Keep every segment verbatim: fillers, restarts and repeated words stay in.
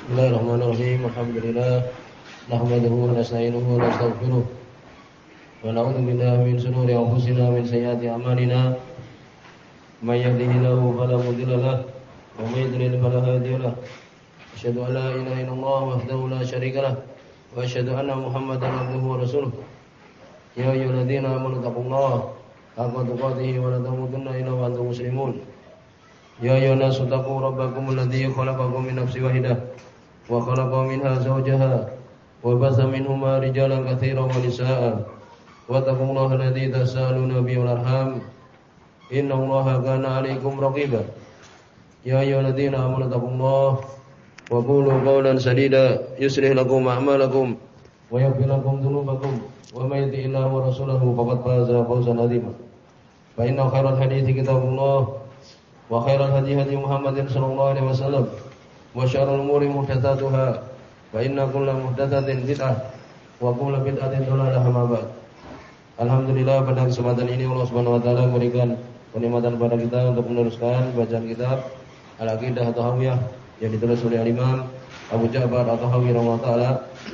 Bismillahirrahmanirrahim. Alhamdulillah nahmaduhu wa nasta'inuhu wa nastaghfiruh wa na'udzu billahi min shururi anfusina wa min sayyiati a'malina. May yahdihillahu fala mudilla lahu wa may yudlil fala hadiya lahu. Asyhadu an la ilaha illallah wahdahu la syarika lahu wa asyhadu anna Muhammadan abduhu wa rasuluh. Ya ayyuhalladzina amanu taqullaha haqqa tuqatih wa la tamutunna illa wa antum muslimun. Ya ayyuhan nasu taqu rabbakum alladzi khalaqakum min nafsin wahidah wa khalaqa minha zawjaha wa batha minhuma rijalan katsiran wa nisaa'a wa taqullaha alladzi tasaaluna bihi wal arham innallaha kana 'alaikum raqiba. Ya ayyuhalladzina amanu taqullaha wa qulu qawlan sadida yuslih lakum a'malakum wa yaghfir lakum dhunubakum wa may yuti'illaha wa rasulahu faqad faza fawzan 'azima. Fa inna khairal hadithi kitabullah wa khairal hadi hadi Muhammadin sallallahu alaihi wasallam wa syarrul umuri muhdatsatuha wa inna kulla muhdatsatin bid'ah wa kullu bid'atin dhalalah ma ba'd. Alhamdulillah, pada kesempatan ini Allah Subhanahu wa taala memberikan kenikmatan kepada kita untuk meneruskan bacaan kitab Al-Aqidah At-Tahawiyah yang ditulis oleh Imam Abu Ja'far At-Tahawi rahimahullah taala.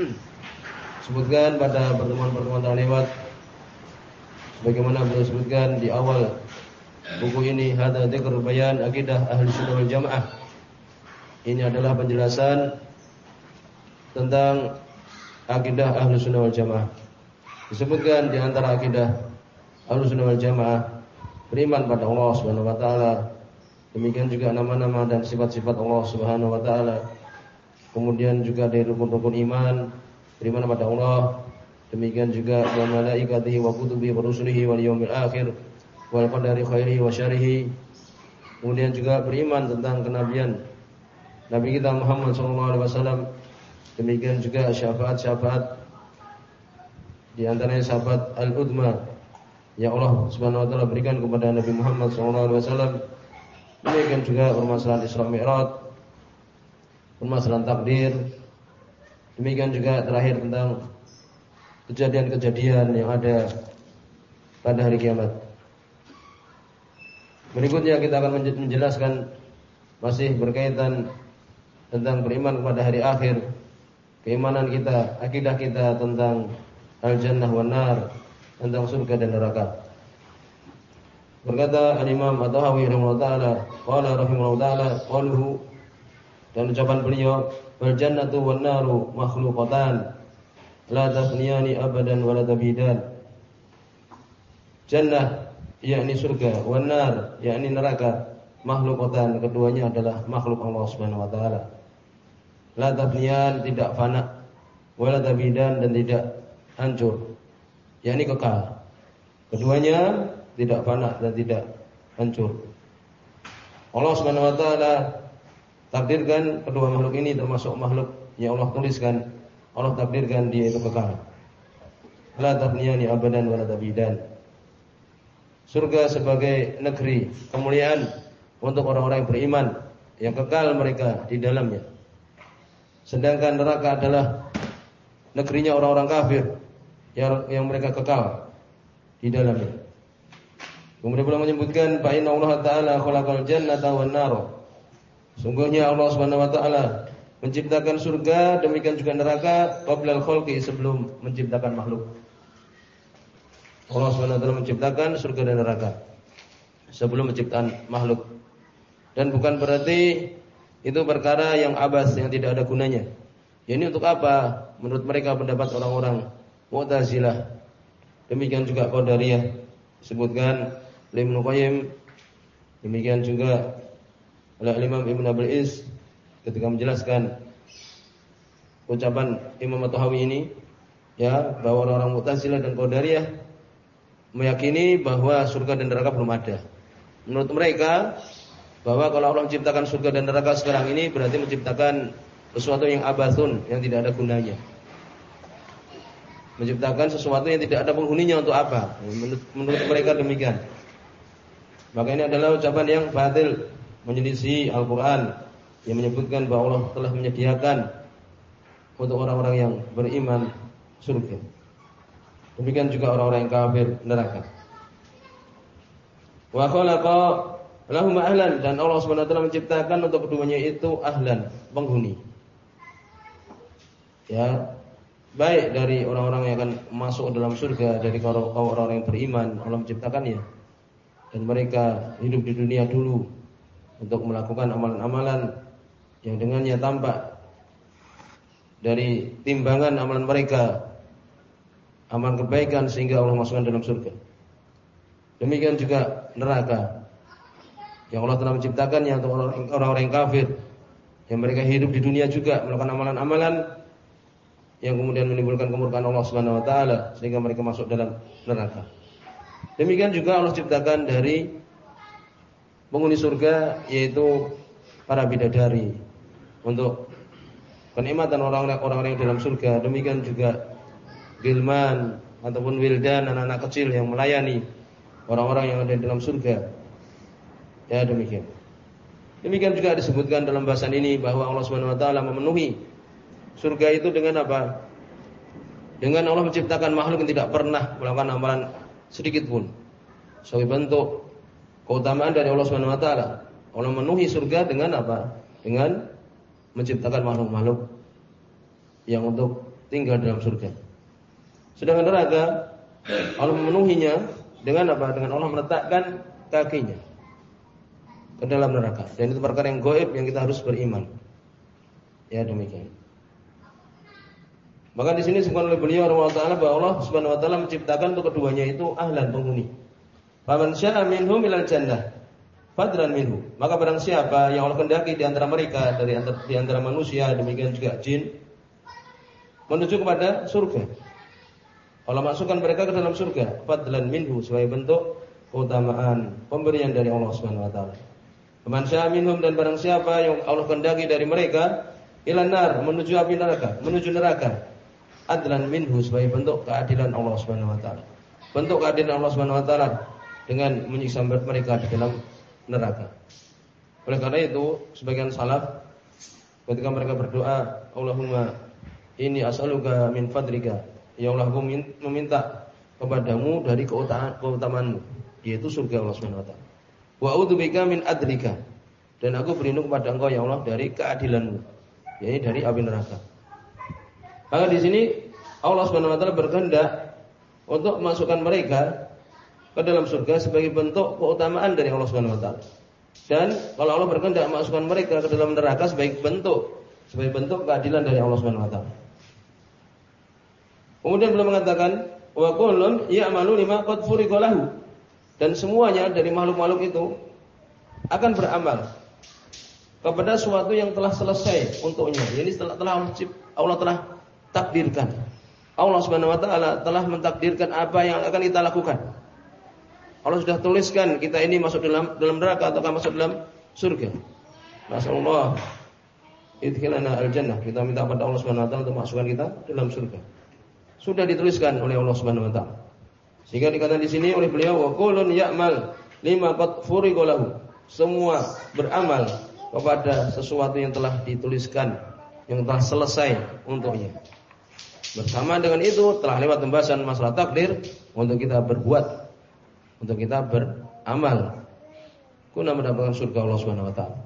Sebutkan pada pertemuan-pertemuan terlewat bagaimana beliau sebutkan di awal buku ini, hadza dzikr bayan aqidah ahli sunnah wal jamaah. Ini adalah penjelasan tentang akidah ahli sunnah wal jamaah. Disebutkan di antara akidah ahli sunnah wal jamaah beriman pada Allah Subhanahu wa taala. Demikian juga nama-nama dan sifat-sifat Allah Subhanahu wa taala. Kemudian juga dari rukun-rukun iman, beriman pada Allah. Demikian juga wa malaikatihi wa kutubihi wa rusulihi wal yaumil akhir wal qadari khairihi wa syarrihi. Kemudian juga beriman tentang kenabian Nabi kita Muhammad sallallahu alaihi wasallam. Demikian juga syafaat-syafaat, di antaranya syafaat al-udma yang Allah Subhanahu wa taala berikan kepada Nabi Muhammad sallallahu alaihi wasallam. Demikian juga permasalahan Isra Mi'raj, permasalahan takdir. Demikian juga terakhir tentang kejadian-kejadian yang ada pada hari kiamat. Berikutnya kita akan menjelaskan masih berkaitan tentang beriman kepada hari akhir, keimanan kita, akidah kita tentang al-jannah wan nar, tentang surga dan neraka. Berkata al-Imam At-Tahawi rahimahullah taala, qala rahimahullah taala, qaluhu, dan ucapan beliau, wal jannatu wan naru makhluqatan la tafniyani abadan wa la tabidan. Jannah yakni surga, wan nar yakni neraka, makhluqatan, keduanya adalah makhluk Allah Subhanahu wa taala. La tafniyan, tidak fana, wala tabidan, dan tidak hancur, yakni kekal. Keduanya tidak fana dan tidak hancur. Allah Subhanahu wa taala takdirkan kedua makhluk ini termasuk makhluk yang Allah tuliskan, Allah takdirkan dia itu kekal. La tafniyani abadan wala tabidan. Surga sebagai negeri kemuliaan untuk orang-orang yang beriman, yang kekal mereka di dalamnya. Sedangkan neraka adalah negerinya orang-orang kafir yang, yang mereka kekal di dalamnya. Kemudian beliau menyebutkan, fa inna Allah ta'ala khalaqal jannata wan nar. Sungguhnya Allah Subhanahu wa taala menciptakan surga, demikian juga neraka qablal khalqi, sebelum menciptakan makhluk. Allah Subhanahu wa taala menciptakan surga dan neraka sebelum menciptakan makhluk. Dan bukan berarti itu perkara yang abas, yang tidak ada gunanya. Ini untuk apa? Menurut mereka pendapat orang-orang Mu'tazilah. Demikian juga Qadariyah disebutkan oleh Ibnu Qayyim. Demikian juga oleh Imam Ibnu Abil Is ketika menjelaskan ucapan Imam At-Tahawi ini, ya, bahwa orang-orang Mu'tazilah dan Qadariyah meyakini bahwa surga dan neraka belum ada. Menurut mereka bahwa kalau Allah menciptakan surga dan neraka sekarang ini berarti menciptakan sesuatu yang abathun, yang tidak ada gunanya. Menciptakan sesuatu yang tidak ada penghuninya untuk apa? Menurut, menurut mereka demikian. Maka ini adalah ucapan yang batil, menyelisih Al-Quran yang menyebutkan bahwa Allah telah menyediakan untuk orang-orang yang beriman surga. Demikian juga orang-orang yang kafir neraka. Wa khalaqa lahum ahlan, dan Allah Subhanahu wa taala menciptakan untuk keduanya itu ahlan, penghuni. ya baik dari orang-orang yang akan masuk dalam surga dari kaum orang-orang yang beriman. Allah menciptakannya dan mereka hidup di dunia dulu untuk melakukan amalan-amalan yang dengannya tampak dari timbangan amalan mereka amalan kebaikan sehingga Allah masukkan dalam surga. Demikian juga neraka yang Allah telah menciptakannya untuk orang-orang yang kafir, yang mereka hidup di dunia juga melakukan amalan-amalan yang kemudian menimbulkan kemurkaan Allah Subhanahu wa taala sehingga mereka masuk dalam neraka. Demikian juga Allah ciptakan dari penghuni surga yaitu para bidadari untuk kenikmatan orang-orang yang dalam surga. Demikian juga gilman ataupun wildan, anak-anak kecil yang melayani orang-orang yang ada di dalam surga. Ya demikian. Demikian juga disebutkan dalam bahasan ini bahwa Allah Subhanahu wa taala memenuhi surga itu dengan apa? Dengan Allah menciptakan makhluk yang tidak pernah melakukan amalan sedikit pun. Sebagai bentuk keutamaan dari Allah Subhanahu wa taala. Allah memenuhi surga dengan apa? Dengan menciptakan makhluk-makhluk yang untuk tinggal dalam surga. Sedangkan neraka Allah memenuhinya dengan apa? Dengan Allah meletakkan kakinya ke dalam neraka. Dan itu perkara yang gaib yang kita harus beriman. Ya demikian. Maka di sini disebutkan oleh beliau rahimahullah taala bahwa Allah Subhanahu wa taala menciptakan untuk keduanya itu ahlan penghuni. Faman syaa'a minhum ilal jannah fadlan minhu. Maka barang siapa yang Allah kehendaki di antara mereka dari antara di antara manusia demikian juga jin menuju kepada surga. Allah masukkan mereka ke dalam surga fadlan minhu sebagai bentuk keutamaan pemberian dari Allah Subhanahu wa taala. Faman syaa'a minhum dan barang siapa yang Allah kehendaki dari mereka ilan nar menuju api neraka, menuju neraka. Adlan minhu sebagai bentuk keadilan Allah Subhanahu wa taala. Bentuk keadilan Allah Subhanahu wa taala dengan menyiksa mereka di dalam neraka. Oleh karena itu, sebagian salaf ketika mereka berdoa, Allahumma inni as'aluka min fadlika, ya Allah aku meminta kepadamu dari keutamaanmu, yaitu surga Allah Subhanahu wa taala. Wa a'udzubika min adlika, dan aku berlindung kepada Engkau ya Allah dari keadilanmu, yaitu dari api neraka. Maka di sini Allah Subhanahu wa taala berkehendak untuk memasukkan mereka ke dalam surga sebagai bentuk keutamaan dari Allah Subhanahu wa taala. Dan kalau Allah berkehendak memasukkan mereka ke dalam neraka sebagai bentuk sebagai bentuk keadilan dari Allah Subhanahu wa taala. Kemudian beliau mengatakan wa kullun ya'malu lima qad furiqa lahu. Dan semuanya dari makhluk-makhluk itu akan beramal kepada sesuatu yang telah selesai untuknya. Jadi setelah telah Allah telah takdirkan. Allah Subhanahu wa taala telah mentakdirkan apa yang akan kita lakukan. Allah sudah tuliskan kita ini masuk dalam dalam neraka atau masuk dalam surga. Masyaallah. Idkhilana al-jannah. Kita minta kepada Allah Subhanahu wa taala untuk masukkan kita dalam surga. Sudah dituliskan oleh Allah Subhanahu wa taala. Sehingga dikatakan di sini oleh beliau wa kullun ya'mal lima qad furiqa lahu. Semua beramal kepada sesuatu yang telah dituliskan, yang telah selesai untuknya. Bersama dengan itu telah lewat pembahasan masalah takdir untuk kita berbuat, untuk kita beramal guna mendapatkan surga Allah Subhanahu wa taala.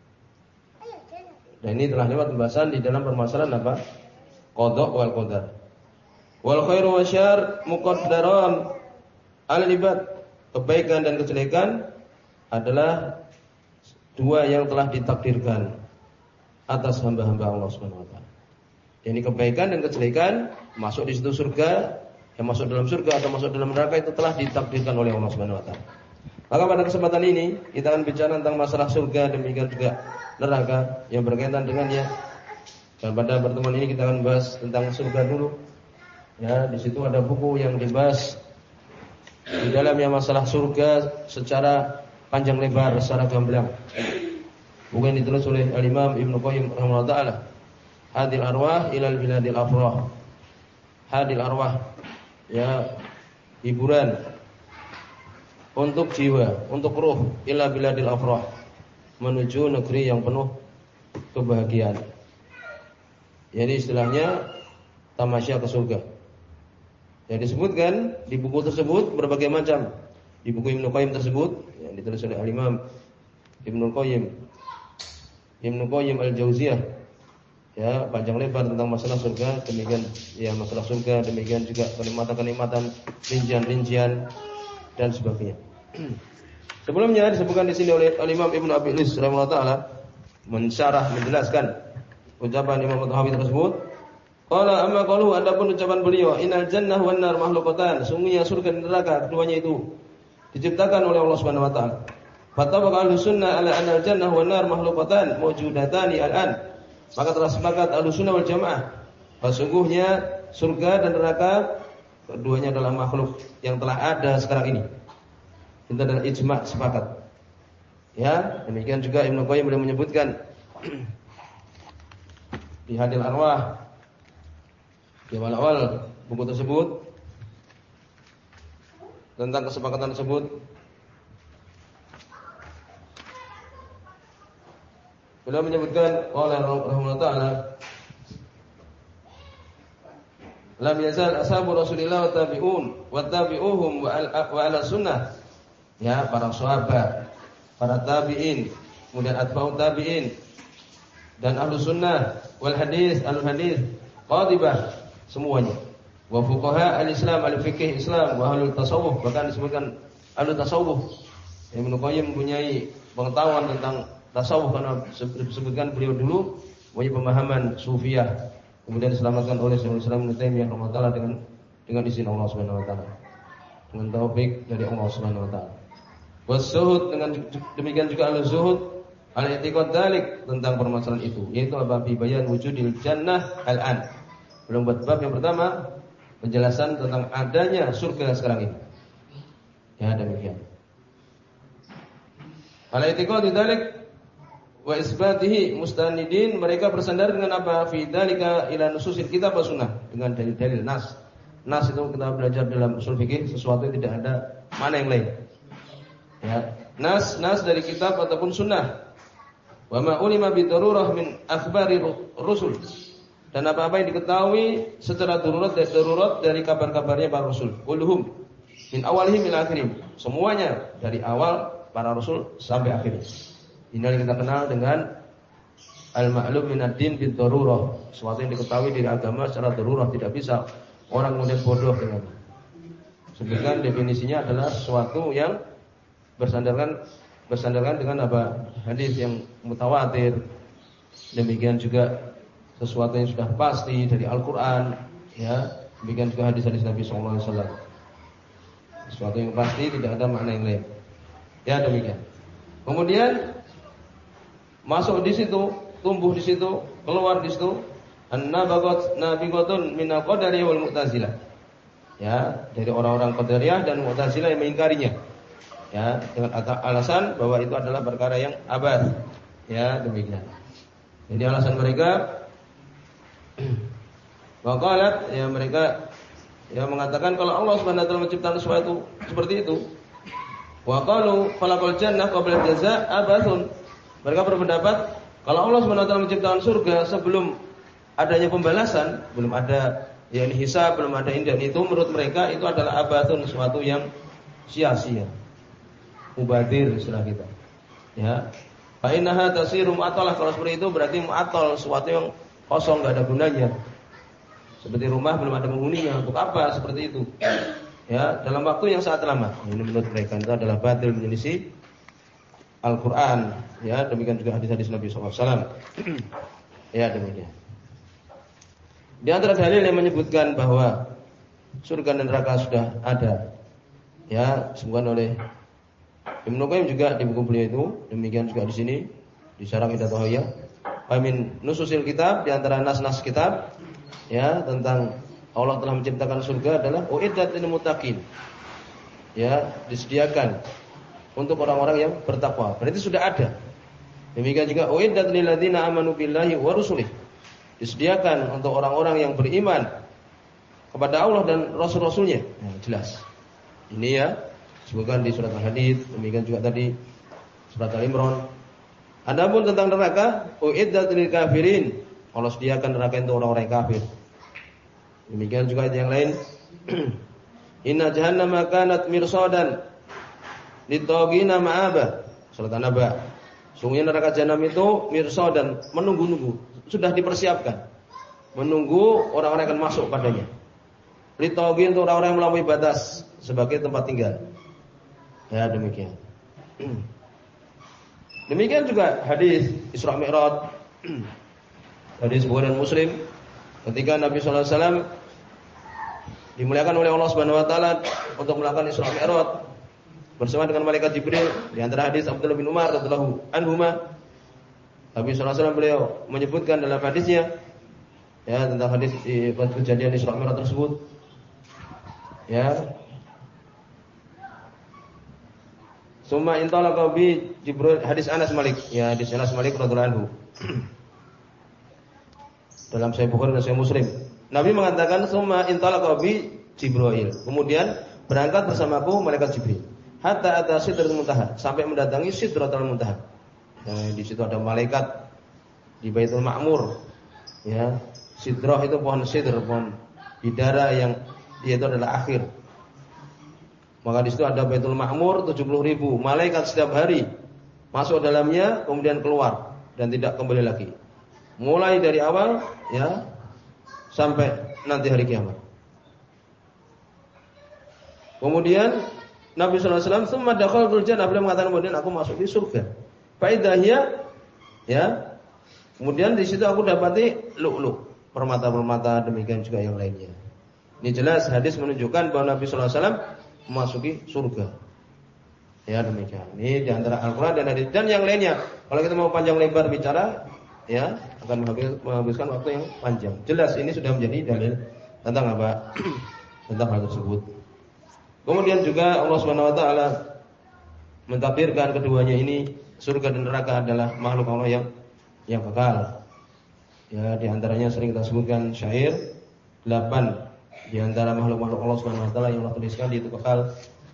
Dan ini telah lewat pembahasan di dalam permasalahan apa? Qada wal qadar. Wal khairu wasyarr muqaddaran 'alal ibad. Kebaikan dan kejelekan adalah dua yang telah ditakdirkan atas hamba-hamba Allah Subhanahu wa taala. Ini kebaikan dan kejelekan masuk di situ surga, yang masuk dalam surga atau masuk dalam neraka itu telah ditakdirkan oleh Allah Subhanahu wa taala. Maka pada kesempatan ini kita akan bicara tentang masalah surga demikian juga neraka yang berkaitan dengannya. Dan pada pertemuan ini kita akan bahas tentang surga dulu. Ya, di situ ada buku yang dibahas di dalamnya masalah surga secara panjang lebar, secara gamblang. Buku yang ditulis oleh Al-Imam Ibnu Qayyim rahimahullah taala. Hadil arwah ilal biladil afrah. Hadil arwah, ya, hiburan untuk jiwa, untuk ruh, ila biladil afrah, menuju negeri yang penuh kebahagiaan. Jadi istilahnya tamasya ke surga. Yang disebutkan di buku tersebut berbagai macam. Di buku Ibnu Qayyim tersebut yang ditulis oleh Al-Imam Ibnu Qayyim Ibnu Qayyim Al-Jauziyah Ya, panjang lebar tentang masalah surga, demikian ya masalah surga, demikian juga kenikmatan-kenikmatan, rincian-rincian dan sebagainya. Sebelumnya disebutkan di sini oleh Imam Ibnu Abi Lis rahimahullah taala mensyarah menjelaskan ucapan Imam At-Tahawi tersebut. Qala amma qaluhu, adapun ucapan beliau, innal jannah wan nar makhluqatan, sungguhnya surga dan neraka keduanya itu diciptakan oleh Allah Subhanahu wa taala. Fattabaqa ahlussunnah ala anna al-jannah wan nar makhluqatan mawjudatani al-an. Maka telah sepakat Ahlussunnah wal Jamaah bahwa sungguhnya surga dan neraka keduanya adalah makhluk yang telah ada sekarang ini. Itu adalah ijma' sepakat. Ya, demikian juga Ibnu Qayyim beliau menyebutkan di Hadil Arwah di awal-awal buku tersebut tentang kesepakatan tersebut. Beliau menyebutkan oleh rahimahullah taala, lam yazal ashabu Rasulillah wa tabi'un wa tabi'uhum wa ala sunnah. Ya, para sahabat, para tabi'in, kemudian atba'ut tabi'in dan ahlus sunnah wal hadis, al hadis, qadibah semuanya. Wa fuqaha al-Islam, al-fiqh Islam, wa ahlul tasawuf, bahkan disebutkan ahlul tasawuf. Ibnu Qayyim mempunyai pengetahuan tentang tasawuf karena disebutkan beliau dulu punya pemahaman sufiyah, kemudian diselamatkan oleh Syekhul Islam Ibnu Taimiyah rahimahullah dengan dengan izin Allah Subhanahu wa taala, dengan taufik dari Allah Subhanahu wa taala. Wasuhud, dengan demikian juga al-zuhud al-i'tiqad dzalik, tentang permasalahan itu, yaitu bab bayan wujudil jannah al-an. Belum buat bab yang pertama penjelasan tentang adanya surga sekarang ini. Ya, demikian. Al-i'tiqad dzalik wa isbatihi mustanidin, mereka bersandar dengan apa? Fi dzalika ila nususil kitab wa sunnah, dengan dalil-dalil nas. Nas itu kita belajar dalam usul fikih sesuatu yang tidak ada mana yang lain. Ya, nas nas dari kitab ataupun sunnah. Wa ma ulima bi darurah min akhbari rusul, dan apa-apa yang diketahui secara darurat dari darurat dari kabar-kabarnya para rasul. Kulluhum min awalihim ila akhirihim, semuanya dari awal para rasul sampai akhir. Ini yang kita kenal dengan al-ma'lum min ad-din bid darurah, sesuatu yang diketahui dari agama secara darurah, tidak bisa orang kemudian bodoh dengan. Sebutkan definisinya adalah sesuatu yang bersandarkan bersandarkan dengan apa? Hadis yang mutawatir. Demikian juga sesuatu yang sudah pasti dari Al-Qur'an, ya. Demikian juga hadis-hadis Nabi sallallahu alaihi wasallam. Sesuatu yang pasti, tidak ada makna yang lain. Ya, demikian. Kemudian masuk di situ, tumbuh di situ, keluar di situ an-nabagat nabigatun min al-qadariyah wal mu'tazilah. Ya, dari orang-orang Qadariyah dan Mu'tazilah yang mengingkarinya. Ya, dengan alasan bahwa itu adalah perkara yang abad. Ya, demikian. Jadi alasan mereka waqalat, ya mereka ya mengatakan kalau Allah Subhanahu wa taala menciptakan sesuatu seperti itu. Wa qalu khalaqal jannah qabla al-jazaa abathun. Mereka berpendapat kalau Allah Subhanahu wa taala menciptakan surga sebelum adanya pembalasan, belum ada yakni hisab, belum ada ini dan itu, menurut mereka itu adalah abathun, sesuatu yang sia-sia. Mubadir istilah kita. Ya. Fa innaha tasiru mu'attalah, kalau seperti itu berarti mu'attal, sesuatu yang kosong, enggak ada gunanya. Seperti rumah belum ada penghuninya, untuk apa seperti itu? Ya, dalam waktu yang sangat lama. Ini menurut mereka itu adalah batil, menyelisih Al-Qur'an, ya, demikian juga hadis-hadis Nabi sallallahu alaihi wasallam. Ya, demikian. Di antara dalil yang menyebutkan bahwa surga dan neraka sudah ada, ya, disebutkan oleh Ibnu Qayyim juga di buku beliau itu, demikian juga di sini di Syarah Qidah Tahawiyah. Amin nususil kitab, di antara nas-nas kitab, ya, tentang Allah telah menciptakan surga adalah uiddat lil muttaqin. Ya, disediakan untuk orang-orang yang bertakwa. Berarti sudah ada. Demikian juga uiddat lil ladzina amanu billahi wa rusulih. Disediakan untuk orang-orang yang beriman kepada Allah dan rasul-rasulnya. Nah, jelas. Ini ya disebutkan di surat Al-Hadid, demikian juga tadi surat Al-Imran. Adapun tentang neraka, uiddat lil kafirin. Allah sediakan neraka untuk orang-orang yang kafir. Demikian juga yang lain. Inna jahannama kanat mirsadan lit-taghina ma'aba. Surat An-Naba. Sungguhnya neraka jahanam itu mirsad dan menunggu-nunggu, sudah dipersiapkan. Menunggu orang-orang yang akan masuk padanya. Litogin untuk orang-orang yang melampaui batas sebagai tempat tinggal. Ya demikian. Demikian juga hadis Isra Mi'raj. Hadis Bukhari dan Muslim ketika Nabi sallallahu alaihi wasallam dimuliakan oleh Allah Subhanahu wa taala untuk melakukan Isra Mi'raj bersama dengan malaikat Jibril. Di antara hadis Abdullah bin Umar radhiyallahu anhuma, Nabi sallallahu alaihi wasallam beliau menyebutkan dalam hadisnya ya tentang hadis di kejadian Isra Mi'raj tersebut. Ya. Summa intalaqa bi Jibril, hadis Anas Malik. Ya, hadis Anas Malik radhiyallahu anhu. Dalam Sahih Bukhari dan Sahih Muslim. Nabi mengatakan summa intalaqa bi Jibril. Kemudian berangkat bersamaku malaikat Jibril. Hatta ata Sidratul Muntaha, sampai mendatangi Sidratul Muntaha. Nah, di situ ada malaikat di Baitul Ma'mur. Ya, Sidrah itu pohon sidr, pohon bidara yang yaitu adalah akhir. Maka di situ ada Baitul Ma'mur tujuh puluh ribu malaikat setiap hari masuk dalamnya kemudian keluar dan tidak kembali lagi. Mulai dari awal ya sampai nanti hari kiamat. Kemudian Nabi sallallahu alaihi wasallam tsumma dakhaltul jannah, beliau mengatakan kemudian aku masuk di surga. Fa idahya ya. Kemudian di situ aku dapati lu'lu', permata-permata, demikian juga yang lainnya. Ini jelas hadis menunjukkan bahwa Nabi sallallahu alaihi wasallam memasuki surga. Ya demikian. Ini di antara Al-Qur'an dan hadis dan yang lainnya. Kalau kita mau panjang lebar bicara, ya akan menghabiskan waktu yang panjang. Jelas ini sudah menjadi dalil tentang apa? Tentang hal tersebut. Kemudian juga Allah Subhanahu wa taala mentakdirkan keduanya ini surga dan neraka adalah makhluk Allah yang yang kekal. Ya, di antaranya sering kita sebutkan syair delapan di antara makhluk-makhluk Allah Subhanahu wa taala yang Allah tuliskan di itu kekal.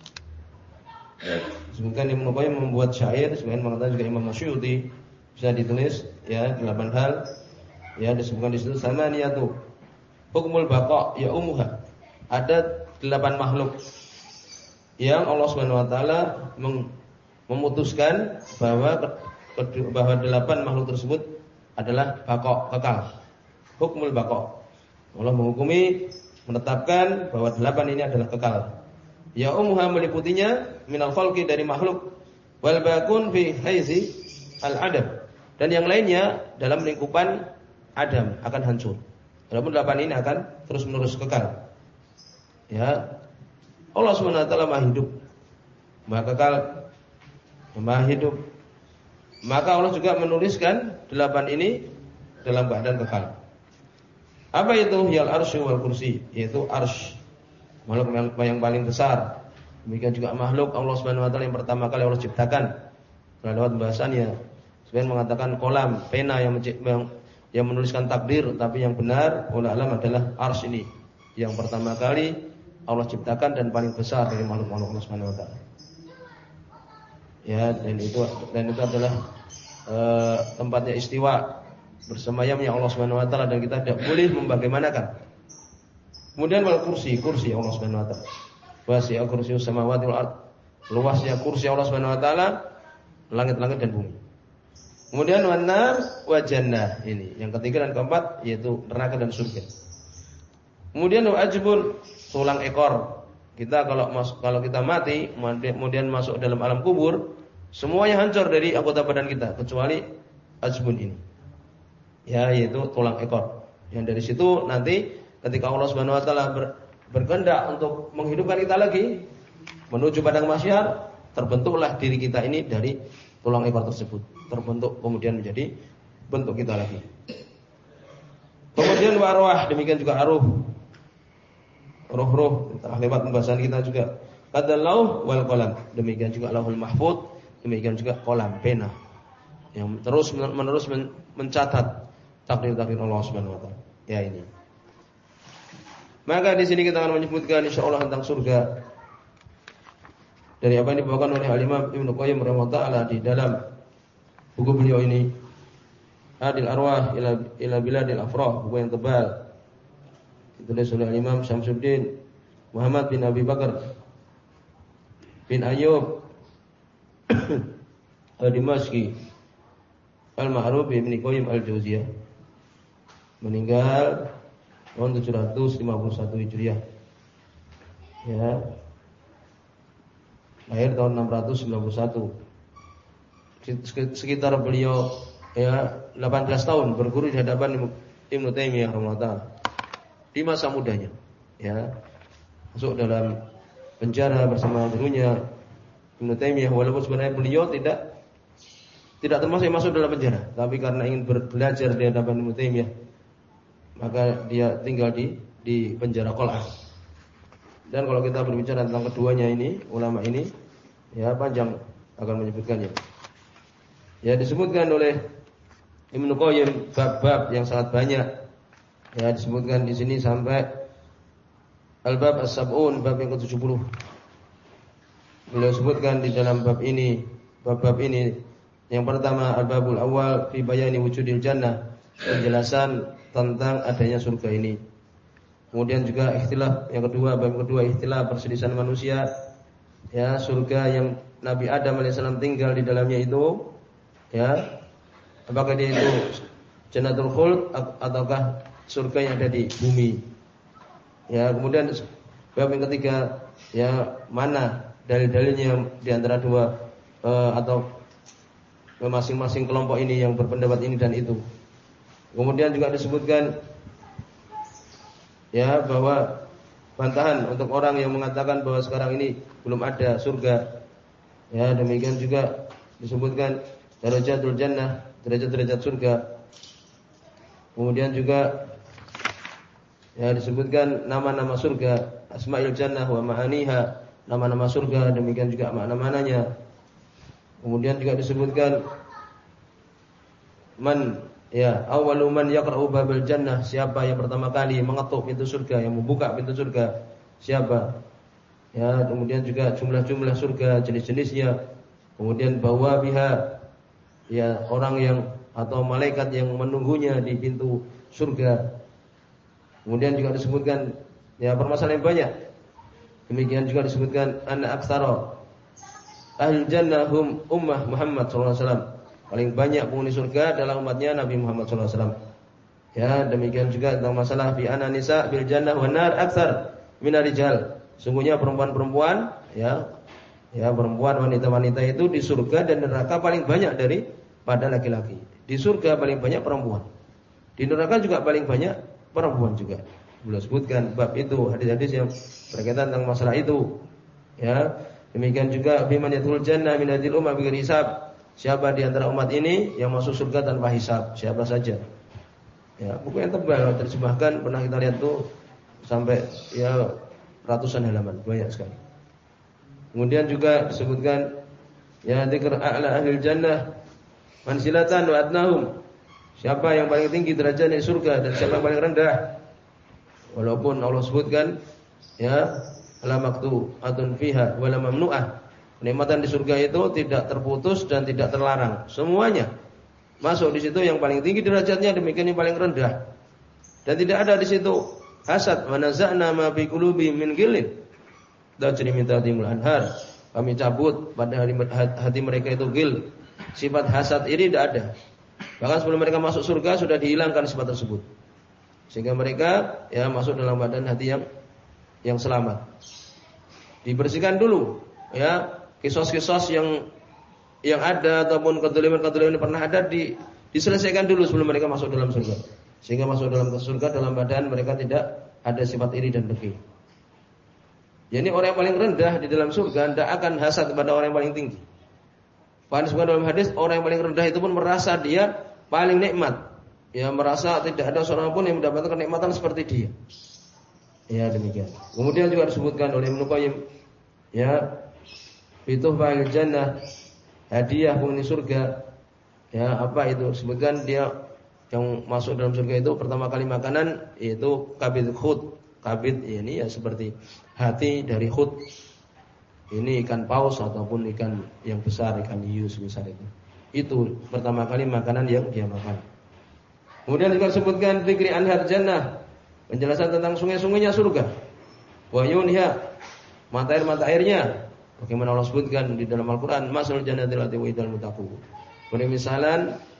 Sebutkan Ibnu Qayyim membuat syair, sebagian mengatakan juga Imam Masyuti bisa ditulis ya delapan hal. Ya, disebutkan di situ samaniyatu hukmul baqa ya umuha. Ada delapan makhluk yang Allah Subhanahu wa taala memutuskan bahwa bahwa delapan makhluk tersebut adalah baqa, kekal. Hukmul baqa. Allah menghukumi, menetapkan bahwa delapan ini adalah kekal. Ya umuha meliputinya minal khalqi dari makhluk wal bakun fi haizi al adam, dan yang lainnya dalam lingkupan adam akan hancur. Walaupun delapan ini akan terus-menerus kekal. Ya. Allah Subhanahu wa taala Maha hidup, Maha kekal, Maha hidup. Maka Allah juga menuliskan delapan ini dalam keadaan kekal. Apa itu? Yal arsy wal kursi, yaitu arsy, makhluk yang paling besar. Demikian juga makhluk Allah Subhanahu wa taala yang pertama kali Allah ciptakan. Lewat bahasannya, sebagian mengatakan kolam, pena yang yang menuliskan takdir, tapi yang benar wallahu alam adalah arsy ini yang pertama kali Allah ciptakan dan paling besar dari makhluk-makhluk Allah Subhanahu wa taala. Ya, dan itu dan itu adalah e, tempatnya istiwa, bersemayamnya Allah Subhanahu wa taala, dan kita tidak boleh membagaimanakan. Kemudian wal kursi, kursi Allah Subhanahu wa taala. Wasi'a kursiyyus samawati wal ard. Luasnya kursi Allah Subhanahu wa taala langit-langit dan bumi. Kemudian wan nar wa jannah, ini yang ketiga dan keempat yaitu neraka dan surga. Kemudian wa ajbun, tulang ekor. Kita kalau masuk, kalau kita mati kemudian masuk dalam alam kubur, semuanya hancur dari anggota badan kita kecuali ajbun ini. Ya, yaitu tulang ekor. Yang dari situ nanti ketika Allah Subhanahu wa taala ber, berkehendak untuk menghidupkan kita lagi menuju padang mahsyar, terbentuklah diri kita ini dari tulang ekor tersebut. Terbentuk kemudian menjadi bentuk kita lagi. Kemudian warwah, demikian juga aruh. Roh-roh, telah lewat pembahasan kita juga. Kata lauh wal qalam, demikian juga lauhul mahfuz, demikian juga qalam, pena yang terus menerus mencatat takdir-takdir Allah Subhanahu wa taala. Ya ini. Maka di sini kita akan menyebutkan insyaallah tentang surga dari apa yang dibawakan oleh Al-Imam Ibnu Qayyim rahimahullah taala di dalam buku beliau ini, Adil Arwah ila ila Biladil Afrah, buku yang tebal. Ditulis oleh Imam Syamsuddin Muhammad bin Abi Bakar bin Ayyub Al-Dimashqi Al-Ma'ruf Ibnu Qayyim Al-Jauziyah. Meninggal tahun tujuh ratus lima puluh satu Hijriah. Ya. Lahir tahun enam ratus sembilan puluh satu. Sekitar beliau ya delapan belas tahun berguru di hadapan Ibnu Taimiyah rahimahullah di masa mudanya. Ya. Masuk dalam penjara bersama gurunya Ibnu Taimiyah, walaupun sebenarnya beliau tidak tidak termasuk masuk dalam penjara, tapi karena ingin belajar di hadapan Ibnu Taimiyah, maka dia tinggal di di penjara Qal'ah. Dan kalau kita berbicara tentang keduanya ini, ulama ini, ya panjang akan menyebutkannya. Ya disebutkan oleh Ibnu Qayyim bab-bab yang sangat banyak. Ya disebutkan di sini sampai Al-Bab As-Sab'un, bab yang ke tujuh puluh. Beliau sebutkan di dalam bab ini, bab-bab ini, yang pertama Al-Babul Awal fi bayani wujudil jannah, penjelasan tentang adanya surga ini. Kemudian juga ikhtilaf, yang kedua, bab yang kedua ikhtilaf perselisihan manusia, ya surga yang Nabi Adam alaihissalam tinggal di dalamnya itu, ya apakah dia itu Jannatul Khuld ataukah surga yang ada di bumi. Ya, kemudian bab yang ketiga, ya mana dalil-dalilnya di antara dua uh, atau masing-masing kelompok ini yang berpendapat ini dan itu. Kemudian juga disebutkan ya bahwa bantahan untuk orang yang mengatakan bahwa sekarang ini belum ada surga. Ya, demikian juga disebutkan darajatul jannah, derajat-derajat surga. Kemudian juga ya disebutkan nama-nama surga, asma'il jannah wa ma'aniha, nama-nama surga, demikian juga makna-maknanya. Kemudian juga disebutkan man ya awwalu man yaqra'u babal jannah, siapa yang pertama kali mengetuk pintu surga, yang membuka pintu surga, siapa. Ya, kemudian juga jumlah-jumlah surga, jenis-jenisnya. Kemudian bawa biha, ya orang yang atau malaikat yang menunggunya di pintu surga. Kemudian juga disebutkan ya permasalahan banyak. Demikian juga disebutkan anna aktsara ahli jannah hum ummah Muhammad sallallahu alaihi wasallam. Paling banyak penghuni surga adalah umatnya Nabi Muhammad sallallahu alaihi wasallam. Ya, demikian juga tentang masalah bi anna nisa bil jannah wan nar aktsar minar rijal. Sungguhnya perempuan-perempuan ya ya perempuan wanita-wanita itu di surga dan neraka paling banyak daripada laki-laki. Di surga paling banyak perempuan. Di neraka juga paling banyak perempuan juga. Beliau sebutkan bab itu, hadis-hadis yang berkaitan tentang masalah itu. Ya, demikian juga biman yadkhul jannah min hadhil ummah bighairi hisab. Siapa di antara umat ini yang masuk surga tanpa hisab? Siapa saja. Ya, buku yang tebal terjemahkan pernah kita lihat tuh sampai ya ratusan halaman, banyak sekali. Kemudian juga disebutkan ya dzikr a'la ahlil jannah mansilatan wa adnahum. Siapa yang paling tinggi derajatnya di surga dan siapa yang paling rendah. Walaupun Allah sebutkan ya la maqtu'atun fiha wa la mamnu'ah. Kenikmatan di surga itu tidak terputus dan tidak terlarang. Semuanya masuk di situ, yang paling tinggi derajatnya, demikian yang paling rendah. Dan tidak ada di situ hasad. Wa naza'na ma fi qulubi min ghillin tajri min tahtihimul anhar. Kami cabut pada hati mereka itu ghil. Sifat hasad ini tidak ada. Bahkan sebelum mereka masuk surga sudah dihilangkan sifat tersebut, sehingga mereka ya masuk dalam badan hati yang yang selamat. Dibersihkan dulu ya kisos-kisos yang yang ada ataupun kedoliman-kedoliman yang pernah ada di, diselesaikan dulu sebelum mereka masuk dalam surga, sehingga masuk dalam surga dalam badan mereka tidak ada sifat iri dan dengki. Jadi orang yang paling rendah di dalam surga tidak akan hasad kepada orang yang paling tinggi. Bahkan disebutkan dalam hadis, orang yang paling rendah itu pun merasa dia paling nikmat. Ya, merasa tidak ada seorang pun yang mendapatkan kenikmatan seperti dia. Ya, demikian. Kemudian juga disebutkan oleh Ibnu Qayyim ya fituh fa'il jannah, hadiah penghuni surga. Ya, apa itu? Sebutkan dia yang masuk dalam surga itu pertama kali makanan yaitu kabid khut. Kabid ini ya seperti hati dari khut. Ini ikan paus ataupun ikan yang besar, ikan hiu sebesar itu. Itu pertama kali makanan yang dia makan. Kemudian juga disebutkan dzikri anhar jannah, penjelasan tentang sungai-sungainya surga. Wa yunha, mata air mata airnya. Bagaimana Allah sebutkan di dalam Al-Qur'an, masalul jannati allati wa'idal muttaqun. Permisalan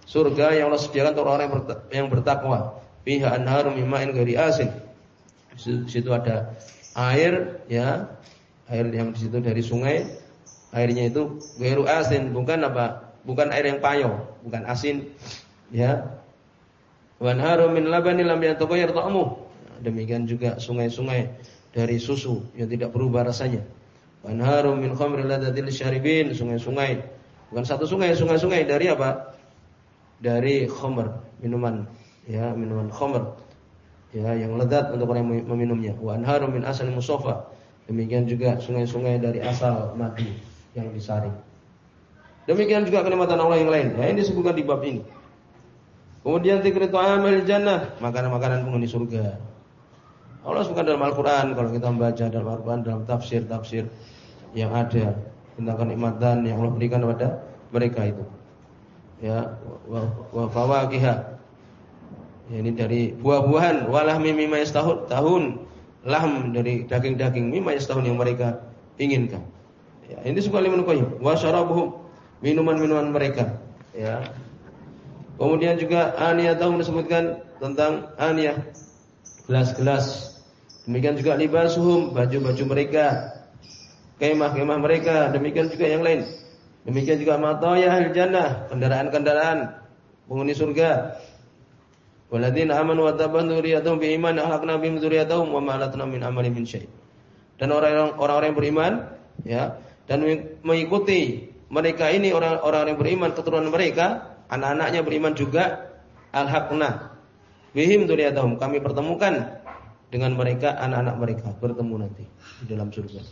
surga yang Allah sediakan untuk orang yang bertakwa. Fiha anharum min ma'in ghairi asin. Di situ ada air, ya, air yang di situ dari sungai, airnya itu ghairu asin, bukan apa? Bukan air yang payau, bukan asin, ya. Wa anharum min labanin lam yataghayyar ta'muh. Demikian juga sungai-sungai dari susu yang tidak berubah rasanya. Wa anharum min khamrin ladzatil syaribin, sungai-sungai, bukan satu sungai, sungai-sungai dari apa? Dari khamr, minuman, ya, minuman khamr, ya, yang lezat untuk orang yang meminumnya. Wa anharum min asalin musaffa, demikian juga sungai-sungai dari asal madu yang disaring. Demikian juga kenikmatan Allah yang lain, ya, ini disebutkan di bab ini. Kemudian dzikru ta'amil jannah, makanan-makanan penghuni surga. Allah sebutkan dalam Al-Qur'an, kalau kita membaca dalam Al-Qur'an, dalam tafsir-tafsir yang ada tentang kenikmatan yang Allah berikan kepada mereka itu. Ya, wa fawakiha. Ya, ini dari buah-buahan, walahmi mimma yastahun, tahun lahm dari daging-daging mimma yastahun yang mereka inginkan. Ya, ini disebutkan Ibnu Qayyim, wa syarabuhum, minuman-minuman mereka, ya. Kemudian juga aniyatahum disebutkan tentang aniyah, gelas-gelas. Demikian juga libasuhum, baju-baju mereka, kemah-kemah mereka, demikian juga yang lain. Demikian juga matayahil jannah, kendaraan-kendaraan penghuni surga. Walladzina amanu wa tabannu dzurriyyatuhum biiman ahlakna bihim dzurriyyatahum wa ma alatna min amali min syai'. Dan orang-orang orang-orang yang beriman, ya, dan mengikuti mereka ini orang-orang yang beriman, keturunan mereka, anak-anaknya beriman juga, alhaqna bihim dzurriyyatahum, kami pertemukan dengan mereka anak-anak mereka, bertemu nanti di dalam surga.